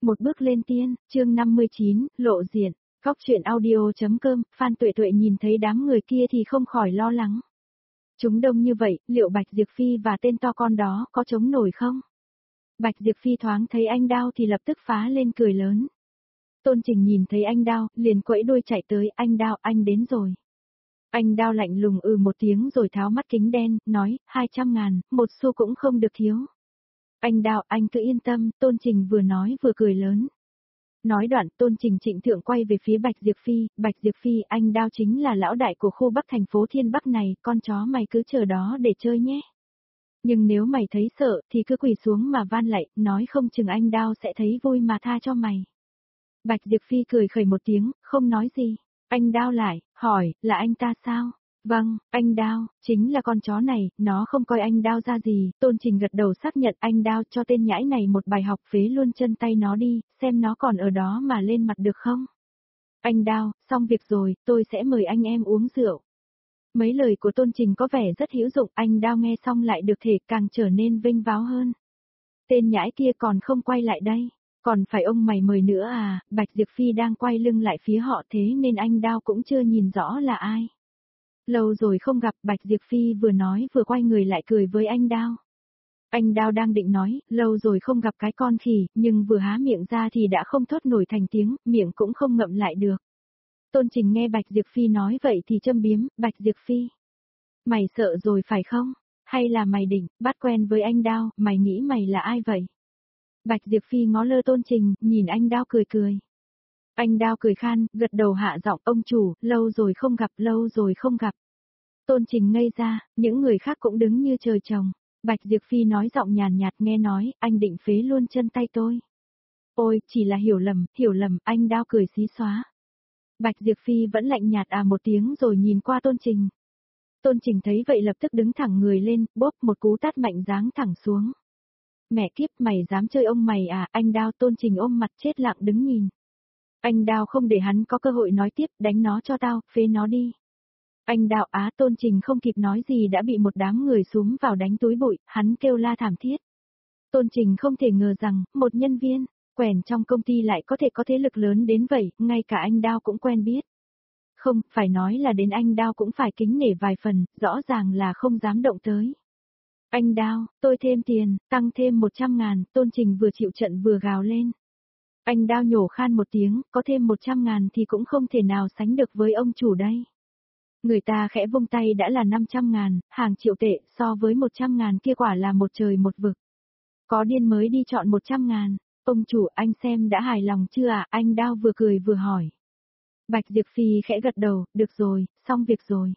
Một bước lên tiên, chương 59, lộ diện, Góc truyện audio.com, Phan Tuệ Tuệ nhìn thấy đám người kia thì không khỏi lo lắng. Chúng đông như vậy, liệu Bạch Diệp Phi và tên to con đó có chống nổi không? Bạch Diệp Phi thoáng thấy anh Đao thì lập tức phá lên cười lớn. Tôn Trình nhìn thấy anh Đao, liền quẫy đuôi chạy tới, anh Đao, anh đến rồi. Anh Đao lạnh lùng một tiếng rồi tháo mắt kính đen, nói, 200.000, một xu cũng không được thiếu. Anh Đao, anh cứ yên tâm, Tôn Trình vừa nói vừa cười lớn. Nói đoạn, Tôn Trình trịnh thượng quay về phía Bạch Diệp Phi, anh Đao chính là lão đại của khu Bắc thành phố Thiên Bắc này, con chó mày cứ chờ đó để chơi nhé. Nhưng nếu mày thấy sợ, thì cứ quỳ xuống mà van lạy, nói không chừng anh Đao sẽ thấy vui mà tha cho mày. Bạch Diệp Phi cười khẩy một tiếng, không nói gì. Anh Đao lại, hỏi, là anh ta sao? Vâng, anh Đao, chính là con chó này, nó không coi anh Đao ra gì, Tôn Trình gật đầu xác nhận anh Đao cho tên nhãi này một bài học phế luôn chân tay nó đi, xem nó còn ở đó mà lên mặt được không? Anh Đao, xong việc rồi, tôi sẽ mời anh em uống rượu. Mấy lời của Tôn Trình có vẻ rất hữu dụng, anh Đao nghe xong lại được thể càng trở nên vinh váo hơn. Tên nhãi kia còn không quay lại đây. Còn phải ông mày mời nữa à, Bạch Diệp Phi đang quay lưng lại phía họ thế nên anh Đao cũng chưa nhìn rõ là ai. Lâu rồi không gặp, Bạch Diệp Phi vừa nói vừa quay người lại cười với anh Đao. Anh Đao đang định nói, lâu rồi không gặp cái con khỉ, nhưng vừa há miệng ra thì đã không thốt nổi thành tiếng, miệng cũng không ngậm lại được. Tôn Trình nghe Bạch Diệp Phi nói vậy thì châm biếm, Bạch Diệp Phi. Mày sợ rồi phải không? Hay là mày định, bắt quen với anh Đao, mày nghĩ mày là ai vậy? Bạch Diệp Phi ngó lơ Tôn Trình, nhìn anh Đao cười cười. Anh Đao cười khan, gật đầu hạ giọng, ông chủ, lâu rồi không gặp. Tôn Trình ngây ra, những người khác cũng đứng như trời trồng. Bạch Diệp Phi nói giọng nhàn nhạt nghe nói, anh định phế luôn chân tay tôi. Ôi, chỉ là hiểu lầm, anh Đao cười xí xóa. Bạch Diệp Phi vẫn lạnh nhạt một tiếng rồi nhìn qua Tôn Trình. Tôn Trình thấy vậy lập tức đứng thẳng người lên, bóp một cú tát mạnh giáng thẳng xuống. Mẹ kiếp, mày dám chơi ông mày à, anh Đao. Tôn Trình ôm mặt chết lặng đứng nhìn. Anh Đao không để hắn có cơ hội nói tiếp, đánh nó cho tao, phế nó đi. Anh Đao Tôn Trình không kịp nói gì đã bị một đám người xuống vào đánh túi bụi, hắn kêu la thảm thiết. Tôn Trình không thể ngờ rằng, một nhân viên, quèn trong công ty lại có thể có thế lực lớn đến vậy, ngay cả anh Đao cũng quen biết. Không, phải nói là đến anh Đao cũng phải kính nể vài phần, rõ ràng là không dám động tới. Anh Đao, tôi thêm tiền, tăng thêm 100.000, Tôn Trình vừa chịu trận vừa gào lên. Anh Đao nhổ khan một tiếng, có thêm 100.000 thì cũng không thể nào sánh được với ông chủ đây. Người ta khẽ vung tay đã là 500.000, hàng triệu tệ, so với 100.000 kia quả là một trời một vực. Có điên mới đi chọn 100.000, ông chủ anh xem đã hài lòng chưa à, anh Đao vừa cười vừa hỏi. Bạch Diệp Phi khẽ gật đầu, được rồi, xong việc rồi.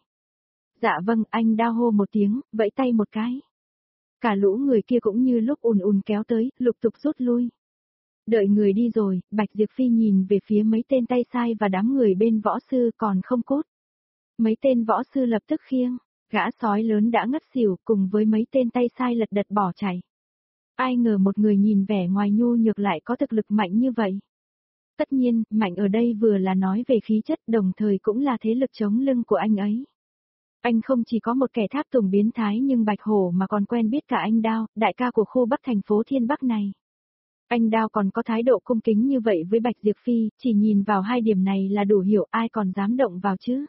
Dạ vâng, anh Đao hô một tiếng, vẫy tay một cái. Cả lũ người kia cũng như lúc ùn kéo tới, lục tục rút lui. Đợi người đi rồi, Bạch Diệp Phi nhìn về phía mấy tên tay sai và đám người bên võ sư còn không cốt. Mấy tên võ sư lập tức khiêng, gã sói lớn đã ngất xỉu cùng với mấy tên tay sai lật đật bỏ chạy. Ai ngờ một người nhìn vẻ ngoài nhu nhược lại có thực lực mạnh như vậy. Tất nhiên, mạnh ở đây vừa là nói về khí chất đồng thời cũng là thế lực chống lưng của anh ấy. Anh không chỉ có một kẻ tháp tùng biến thái nhưng Bạch Hổ mà còn quen biết cả anh Đao, đại ca của khu Bắc thành phố Thiên Bắc này. Anh Đao còn có thái độ cung kính như vậy với Bạch Diệp Phi, chỉ nhìn vào hai điểm này là đủ hiểu ai còn dám động vào chứ.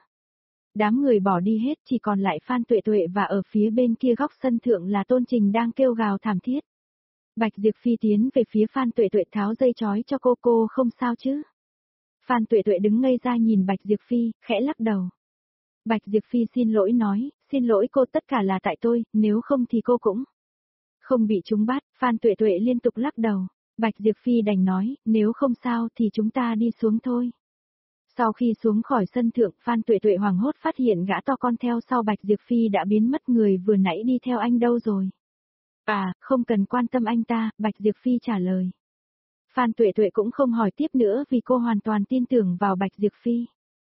Đám người bỏ đi hết chỉ còn lại Phan Tuệ Tuệ và ở phía bên kia góc sân thượng là Tôn Trình đang kêu gào thảm thiết. Bạch Diệp Phi tiến về phía Phan Tuệ Tuệ tháo dây trói cho cô không sao chứ. Phan Tuệ Tuệ đứng ngây ra nhìn Bạch Diệp Phi, khẽ lắc đầu. Bạch Diệp Phi xin lỗi nói, xin lỗi cô tất cả là tại tôi, nếu không thì cô cũng không bị chúng bắt, Phan Tuệ Tuệ liên tục lắc đầu. Bạch Diệp Phi đành nói, nếu không sao thì chúng ta đi xuống thôi. Sau khi xuống khỏi sân thượng, Phan Tuệ Tuệ hoảng hốt phát hiện gã to con theo sau Bạch Diệp Phi đã biến mất, người vừa nãy đi theo anh đâu rồi. À, không cần quan tâm anh ta, Bạch Diệp Phi trả lời. Phan Tuệ Tuệ cũng không hỏi tiếp nữa vì cô hoàn toàn tin tưởng vào Bạch Diệp Phi.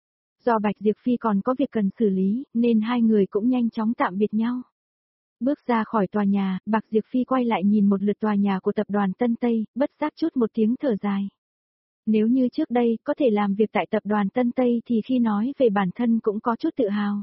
Do Bạch Diệp Phi còn có việc cần xử lý, nên hai người cũng nhanh chóng tạm biệt nhau. Bước ra khỏi tòa nhà, Bạch Diệp Phi quay lại nhìn một lượt tòa nhà của tập đoàn Tân Tây, bất giác chút một tiếng thở dài. Nếu như trước đây có thể làm việc tại tập đoàn Tân Tây thì khi nói về bản thân cũng có chút tự hào.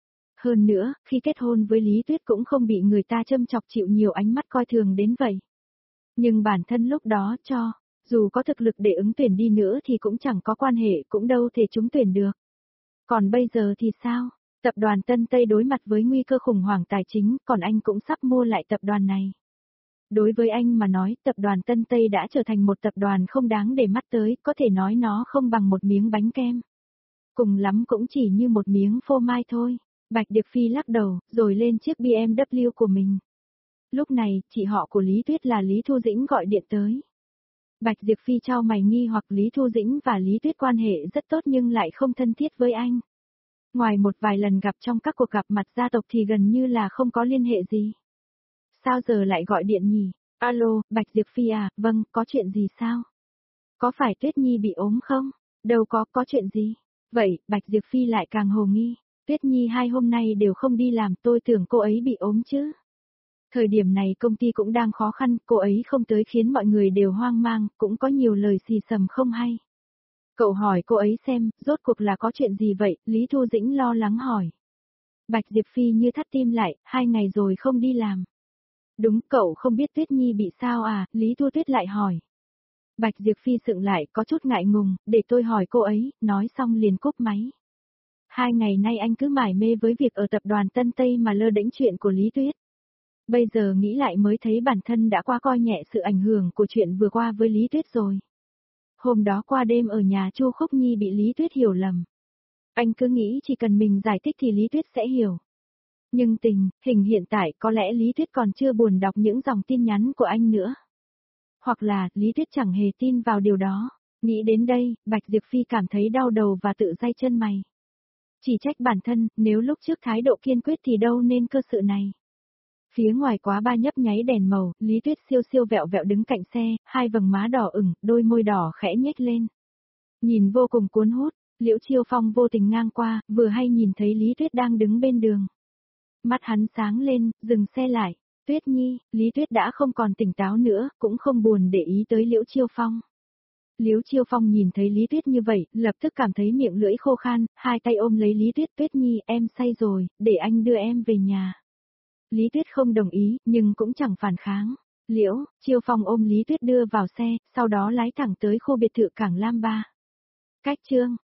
Hơn nữa, khi kết hôn với Lý Tuyết cũng không bị người ta châm chọc chịu nhiều ánh mắt coi thường đến vậy. Nhưng bản thân lúc đó Dù có thực lực để ứng tuyển đi nữa thì cũng chẳng có quan hệ, cũng đâu thể trúng tuyển được. Còn bây giờ thì sao? Tập đoàn Tân Tây đối mặt với nguy cơ khủng hoảng tài chính, còn anh cũng sắp mua lại tập đoàn này. Đối với anh mà nói, tập đoàn Tân Tây đã trở thành một tập đoàn không đáng để mắt tới, có thể nói nó không bằng một miếng bánh kem. Cùng lắm cũng chỉ như một miếng phô mai thôi. Bạch Điệp Phi lắc đầu, rồi lên chiếc BMW của mình. Lúc này, chị họ của Lý Tuyết là Lý Thu Dĩnh gọi điện tới. Bạch Diệp Phi chau mày nghi hoặc Lý Thu Dĩnh và Lý Tuyết quan hệ rất tốt nhưng lại không thân thiết với anh. Ngoài một vài lần gặp trong các cuộc gặp mặt gia tộc thì gần như là không có liên hệ gì. Sao giờ lại gọi điện nhỉ? Alo, Bạch Diệp Phi à, vâng, có chuyện gì sao? Có phải Tuyết Nhi bị ốm không? Đâu có chuyện gì. Vậy, Bạch Diệp Phi lại càng hồ nghi. Tuyết Nhi 2 hôm nay đều không đi làm, tôi tưởng cô ấy bị ốm chứ. Thời điểm này công ty cũng đang khó khăn, cô ấy không tới khiến mọi người đều hoang mang, cũng có nhiều lời xì xầm không hay. Cậu hỏi cô ấy xem, rốt cuộc là có chuyện gì vậy, Lý Thu Dĩnh lo lắng hỏi. Bạch Diệp Phi như thắt tim lại, 2 ngày rồi không đi làm. Đúng, cậu không biết Tuyết Nhi bị sao à, Lý Thu Tuyết lại hỏi. Bạch Diệp Phi sững lại, có chút ngại ngùng, để tôi hỏi cô ấy, nói xong liền cúp máy. 2 ngày nay anh cứ mải mê với việc ở tập đoàn Tân Tây mà lơ đễnh chuyện của Lý Tuyết. Bây giờ nghĩ lại mới thấy bản thân đã quá coi nhẹ sự ảnh hưởng của chuyện vừa qua với Lý Tuyết rồi. Hôm đó qua đêm ở nhà Chu Khúc Nhi bị Lý Tuyết hiểu lầm. Anh cứ nghĩ chỉ cần mình giải thích thì Lý Tuyết sẽ hiểu. Nhưng hình hiện tại có lẽ Lý Tuyết còn chưa buồn đọc những dòng tin nhắn của anh nữa. Hoặc là, Lý Tuyết chẳng hề tin vào điều đó. Nghĩ đến đây, Bạch Diệp Phi cảm thấy đau đầu và tự day chân mày. Chỉ trách bản thân, nếu lúc trước thái độ kiên quyết thì đâu nên cơ sự này. Phía ngoài quá ba nhấp nháy đèn màu, Lý Tuyết siêu siêu vẹo vẹo đứng cạnh xe, hai vầng má đỏ ửng, đôi môi đỏ khẽ nhếch lên. Nhìn vô cùng cuốn hút, Liễu Chiêu Phong vô tình ngang qua, vừa hay nhìn thấy Lý Tuyết đang đứng bên đường. Mắt hắn sáng lên, dừng xe lại. Tuyết Nhi, Lý Tuyết đã không còn tỉnh táo nữa, cũng không buồn để ý tới Liễu Chiêu Phong. Liễu Chiêu Phong nhìn thấy Lý Tuyết như vậy, lập tức cảm thấy miệng lưỡi khô khan, hai tay ôm lấy Lý Tuyết. Tuyết Nhi, em say rồi, để anh đưa em về nhà. Lý Tuyết không đồng ý, nhưng cũng chẳng phản kháng. Liễu Chiêu Phong ôm Lý Tuyết đưa vào xe, sau đó lái thẳng tới khu biệt thự Cảng Lam Ba. Cách chương